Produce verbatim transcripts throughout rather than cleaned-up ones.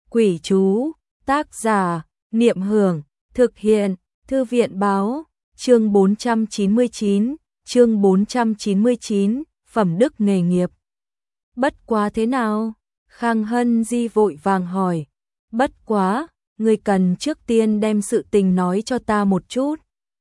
Quỷ chú, tác giả, Niệm Hưởng, thực hiện, Thư viện báo, chương bốn trăm chín mươi chín, chương bốn trăm chín mươi chín, phẩm đức nghề nghiệp. Bất quá thế nào? Khang Hân Di vội vàng hỏi. Bất quá, người cần trước tiên đem sự tình nói cho ta một chút.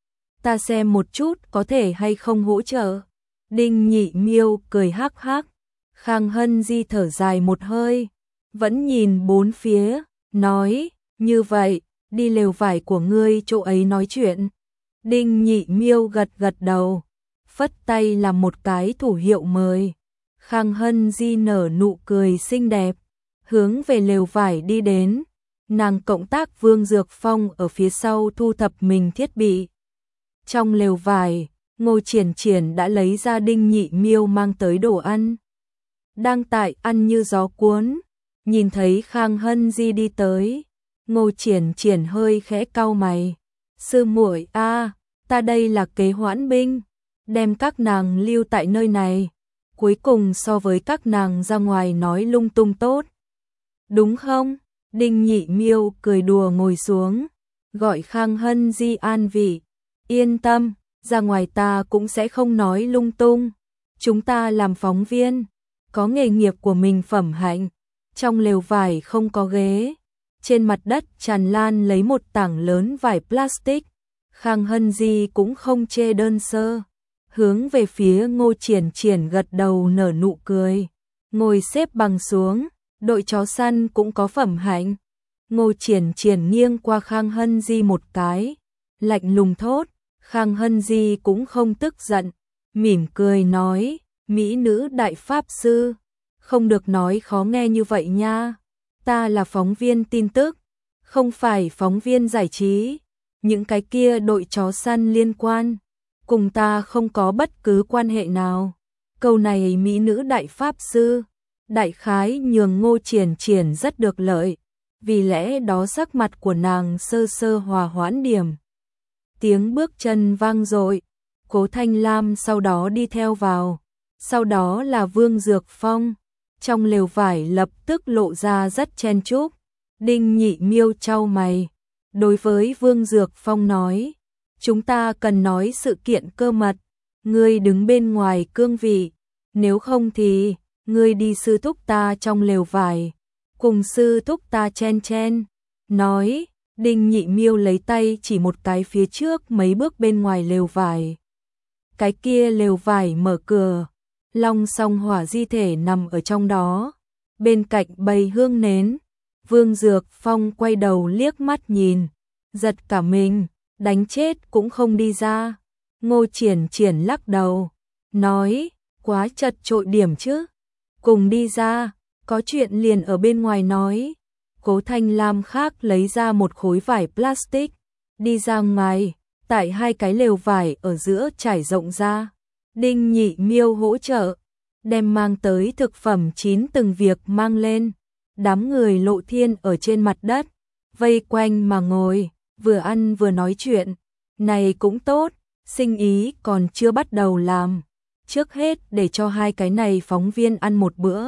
Ta xem một chút có thể hay không hỗ trợ. Đinh Nhị Miêu cười hắc hắc. Khang Hân Di thở dài một hơi, vẫn nhìn bốn phía, nói, như vậy, đi lều vải của ngươi chỗ ấy nói chuyện. Đinh Nhị Miêu gật gật đầu, phất tay làm một cái thủ hiệu mời. Khang Hân Di nở nụ cười xinh đẹp, hướng về lều vải đi đến. Nàng cộng tác Vương Dược Phong ở phía sau thu thập mình thiết bị. Trong lều vải, Ngô Triển Triển đã lấy ra Đinh Nhị Miêu mang tới đồ ăn. Đang tại ăn như gió cuốn, nhìn thấy Khang Hân Di đi tới, Ngô Triển Triển hơi khẽ cau mày. Sư muội a, ta đây là kế hoãn binh, đem các nàng lưu tại nơi này, cuối cùng so với các nàng ra ngoài nói lung tung tốt. Đúng không? Đinh Nhị Miêu cười đùa ngồi xuống, gọi Khang Hân Di an vị. Yên tâm, ra ngoài ta cũng sẽ không nói lung tung. Chúng ta làm phóng viên, có nghề nghiệp của mình phẩm hạnh. Trong lều vải không có ghế, trên mặt đất tràn lan lấy một tảng lớn vải plastic. Khang Hân Di cũng không chê đơn sơ, hướng về phía Ngô Triển Triển gật đầu nở nụ cười, ngồi xếp bằng xuống. Đội chó săn cũng có phẩm hạnh. Ngô Triển Triển nghiêng qua Khang Hân Di một cái, lạnh lùng thốt. Khang Hân Di cũng không tức giận, mỉm cười nói, mỹ nữ đại pháp sư, không được nói khó nghe như vậy nha. Ta là phóng viên tin tức, không phải phóng viên giải trí. Những cái kia đội chó săn liên quan, cùng ta không có bất cứ quan hệ nào. Câu này mỹ nữ đại pháp sư, đại khái nhường Ngô Triển Triển rất được lợi, vì lẽ đó sắc mặt của nàng sơ sơ hòa hoãn điểm. Tiếng bước chân vang dội, Cố Thanh Lam sau đó đi theo vào, sau đó là Vương Dược Phong. Trong lều vải lập tức lộ ra rất chen chúc. Đinh Nhị Miêu chau mày, đối với Vương Dược Phong nói, chúng ta cần nói sự kiện cơ mật, ngươi đứng bên ngoài cương vị, nếu không thì ngươi đi sư thúc ta trong lều vải, cùng sư thúc ta chen chen. Nói, Đinh Nhị Miêu lấy tay chỉ một cái phía trước mấy bước bên ngoài lều vải. Cái kia lều vải mở cửa, Long Song Hỏa di thể nằm ở trong đó, bên cạnh bầy hương nến. Vương Dược Phong quay đầu liếc mắt nhìn, giật cả mình, đánh chết cũng không đi ra. Ngô Triển Triển lắc đầu, nói, quá chật trội điểm chứ, cùng đi ra, có chuyện liền ở bên ngoài nói. Cố Thanh Lam khác lấy ra một khối vải plastic, đi ra ngoài, tại hai cái lều vải ở giữa trải rộng ra. Đinh Nhị Miêu hỗ trợ, đem mang tới thực phẩm chín từng việc mang lên. Đám người Lộ Thiên ở trên mặt đất, vây quanh mà ngồi, vừa ăn vừa nói chuyện. Này cũng tốt, sinh ý còn chưa bắt đầu làm, trước hết để cho hai cái này phóng viên ăn một bữa.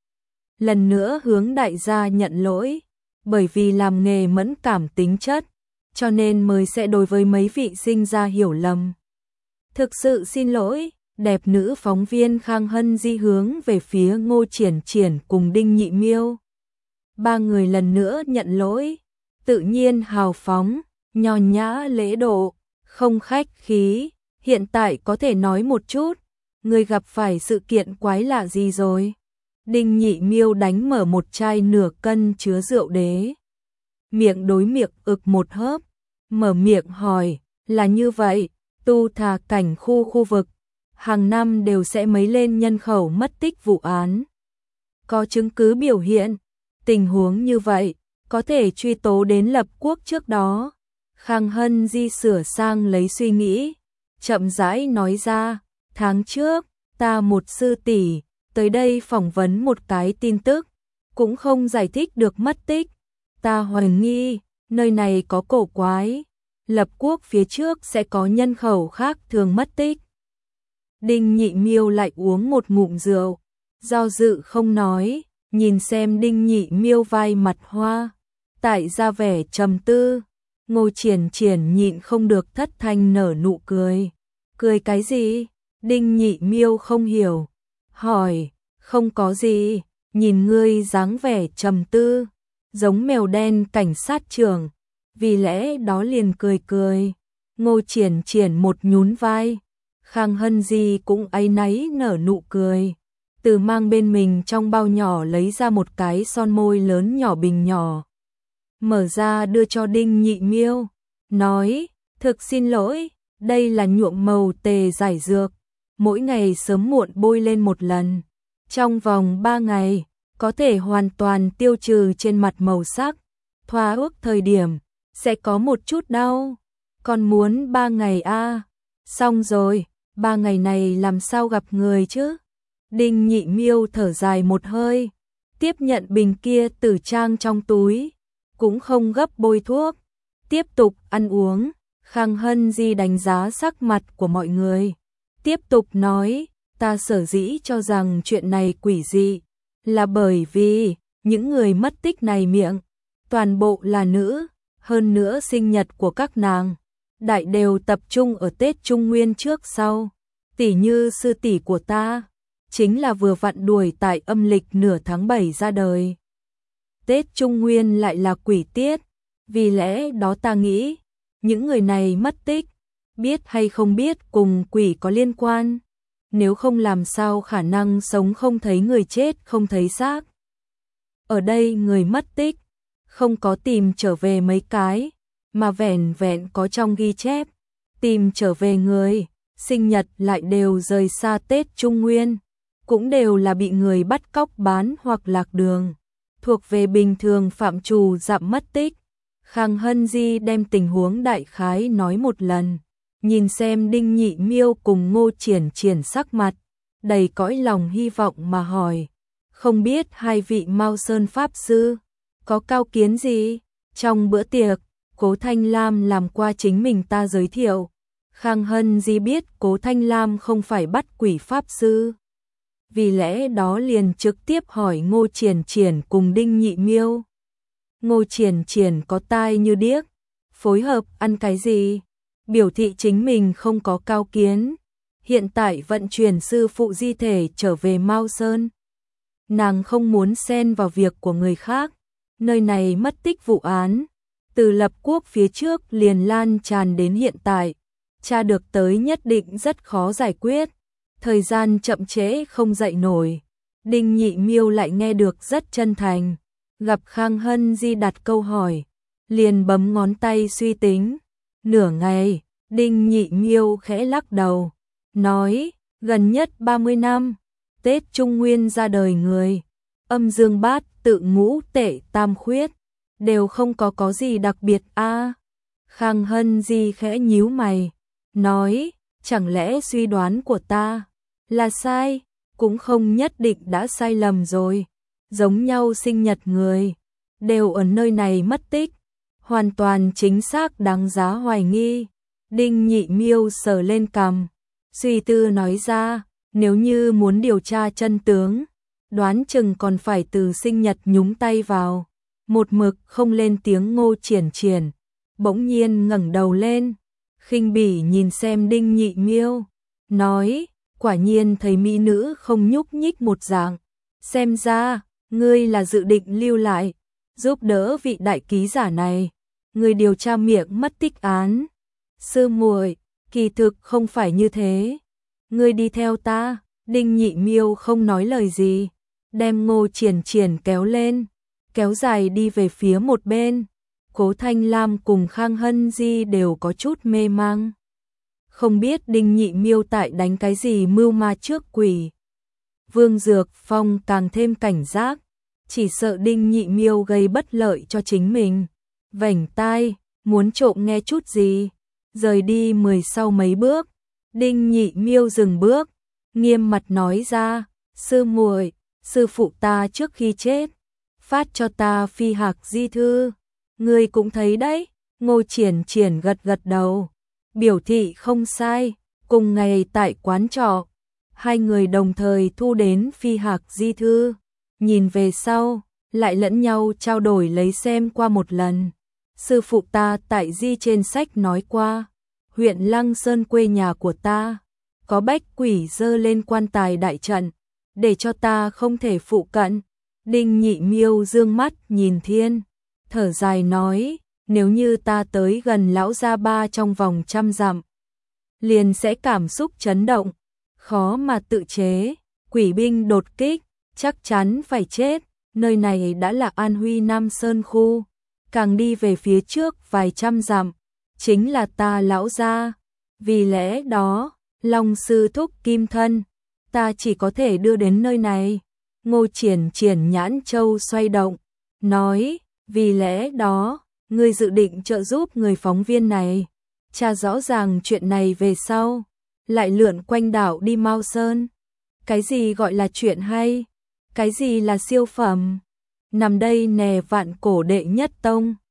Lần nữa hướng đại gia nhận lỗi, bởi vì làm nghề mẫn cảm tính chất, cho nên mới sẽ đối với mấy vị sinh ra hiểu lầm. Thực sự xin lỗi. Đẹp nữ phóng viên Khang Hân Di hướng về phía Ngô Triển Triển cùng Đinh Nhị Miêu. Ba người lần nữa nhận lỗi, tự nhiên hào phóng, nho nhã lễ độ, không khách khí. Hiện tại có thể nói một chút, người gặp phải sự kiện quái lạ gì rồi? Đinh Nhị Miêu đánh mở một chai nửa cân chứa rượu đế, miệng đối miệng ực một hớp, mở miệng hỏi, là như vậy, tu thà cảnh khu khu vực hàng năm đều sẽ mấy lên nhân khẩu mất tích vụ án. Có chứng cứ biểu hiện, tình huống như vậy, có thể truy tố đến lập quốc trước đó. Khang Hân Di sửa sang lấy suy nghĩ, chậm rãi nói ra, tháng trước, ta một sư tỷ tới đây phỏng vấn một cái tin tức, cũng không giải thích được mất tích. Ta hoài nghi, nơi này có cổ quái, lập quốc phía trước sẽ có nhân khẩu khác thường mất tích. Đinh Nhị Miêu lại uống một ngụm rượu, do dự không nói, nhìn xem Đinh Nhị Miêu vai mặt hoa, tại ra vẻ trầm tư. Ngô Triển Triển nhịn không được thất thanh nở nụ cười. Cười cái gì? Đinh Nhị Miêu không hiểu, hỏi, không có gì, nhìn ngươi dáng vẻ trầm tư, giống mèo đen cảnh sát trưởng, vì lẽ đó liền cười cười. Ngô Triển Triển một nhún vai, Khang Hân Di cũng áy náy nở nụ cười, từ mang bên mình trong bao nhỏ lấy ra một cái son môi lớn nhỏ bình nhỏ, mở ra đưa cho Đinh Nhị Miêu, nói, thực xin lỗi, đây là nhuộm màu tề giải dược, mỗi ngày sớm muộn bôi lên một lần, trong vòng ba ngày, có thể hoàn toàn tiêu trừ trên mặt màu sắc, thoa ước thời điểm, sẽ có một chút đau, còn muốn ba ngày a à? Xong rồi, ba ngày này làm sao gặp người chứ? Đinh Nhị Miêu thở dài một hơi, tiếp nhận bình kia từ trang trong túi, cũng không gấp bôi thuốc, tiếp tục ăn uống. Khang Hân Di đánh giá sắc mặt của mọi người, tiếp tục nói, ta sở dĩ cho rằng chuyện này quỷ dị, là bởi vì những người mất tích này miệng, toàn bộ là nữ, hơn nữa sinh nhật của các nàng, đại đều tập trung ở Tết Trung Nguyên trước sau, tỷ như sư tỷ của ta, chính là vừa vặn đuổi tại âm lịch nửa tháng bảy ra đời. Tết Trung Nguyên lại là quỷ tiết, vì lẽ đó ta nghĩ, những người này mất tích, biết hay không biết cùng quỷ có liên quan, nếu không làm sao khả năng sống không thấy người chết không thấy xác. Ở đây người mất tích, không có tìm trở về mấy cái, mà vẻn vẹn có trong ghi chép, tìm trở về người, sinh nhật lại đều rời xa Tết Trung Nguyên, cũng đều là bị người bắt cóc bán hoặc lạc đường, thuộc về bình thường phạm trù dạm mất tích. Khang Hân Di đem tình huống đại khái nói một lần, nhìn xem Đinh Nhị Miêu cùng Ngô Triển Triển sắc mặt, đầy cõi lòng hy vọng mà hỏi, không biết hai vị Mao Sơn Pháp Sư, có cao kiến gì? Trong bữa tiệc, Cố Thanh Lam làm qua chính mình ta giới thiệu, Khang Hân Di biết Cố Thanh Lam không phải bắt quỷ Pháp Sư, vì lẽ đó liền trực tiếp hỏi Ngô Triển Triển cùng Đinh Nhị Miêu. Ngô Triển Triển có tai như điếc, phối hợp ăn cái gì, biểu thị chính mình không có cao kiến, hiện tại vận chuyển sư phụ di thể trở về Mao Sơn. Nàng không muốn xen vào việc của người khác, nơi này mất tích vụ án, từ lập quốc phía trước liền lan tràn đến hiện tại, tra được tới nhất định rất khó giải quyết, thời gian chậm trễ không dậy nổi. Đinh Nhị Miêu lại nghe được rất chân thành, gặp Khang Hân Di đặt câu hỏi, liền bấm ngón tay suy tính, nửa ngày, Đinh Nhị Miêu khẽ lắc đầu, nói, gần nhất ba mươi năm, Tết Trung Nguyên ra đời người, âm dương bát tự ngũ tệ tam khuyết, đều không có có gì đặc biệt a. À, Khang Hân Di khẽ nhíu mày, nói, chẳng lẽ suy đoán của ta là sai, cũng không nhất định đã sai lầm rồi, giống nhau sinh nhật người, đều ở nơi này mất tích, hoàn toàn chính xác đáng giá hoài nghi. Đinh Nhị Miêu sờ lên cằm, suy tư nói ra, nếu như muốn điều tra chân tướng, đoán chừng còn phải từ sinh nhật nhúng tay vào. Một mực không lên tiếng Ngô Triển Triển, bỗng nhiên ngẩng đầu lên, khinh bỉ nhìn xem Đinh Nhị Miêu, nói, quả nhiên thấy mỹ nữ không nhúc nhích một dạng, xem ra, ngươi là dự định lưu lại, giúp đỡ vị đại ký giả này, người điều tra miệng mất tích án. Sư muội, kỳ thực không phải như thế, ngươi đi theo ta. Đinh Nhị Miêu không nói lời gì, đem Ngô Triển Triển kéo lên, kéo dài đi về phía một bên. Cố Thanh Lam cùng Khang Hân Di đều có chút mê mang, không biết Đinh Nhị Miêu tại đánh cái gì mưu ma trước quỷ. Vương Dược Phong càng thêm cảnh giác, chỉ sợ Đinh Nhị Miêu gây bất lợi cho chính mình, vểnh tai, muốn trộm nghe chút gì. Rời đi mười sau mấy bước, Đinh Nhị Miêu dừng bước, nghiêm mặt nói ra, sư muội, sư phụ ta trước khi chết, phát cho ta phi hạc di thư, ngươi cũng thấy đấy. Ngô Triển Triển gật gật đầu, biểu thị không sai. Cùng ngày tại quán trọ, hai người đồng thời thu đến phi hạc di thư, nhìn về sau, lại lẫn nhau trao đổi lấy xem qua một lần. Sư phụ ta tại di trên sách nói qua, huyện Lăng Sơn quê nhà của ta, có bách quỷ dơ lên quan tài đại trận, để cho ta không thể phụ cận. Đinh Nhị Miêu dương mắt nhìn thiên, thở dài nói, nếu như ta tới gần lão gia ba trong vòng trăm dặm, liền sẽ cảm xúc chấn động, khó mà tự chế, quỷ binh đột kích, chắc chắn phải chết. Nơi này đã là An Huy Nam Sơn khu, càng đi về phía trước vài trăm dặm, chính là ta lão gia. Vì lẽ đó, Long sư thúc kim thân, ta chỉ có thể đưa đến nơi này. Ngô Triển Triển nhãn châu xoay động, nói, vì lẽ đó, ngươi dự định trợ giúp người phóng viên này, tra rõ ràng chuyện này về sau, lại lượn quanh đảo đi Mao Sơn. Cái gì gọi là chuyện hay? Cái gì là siêu phẩm? Nằm đây nè vạn cổ đệ nhất tông.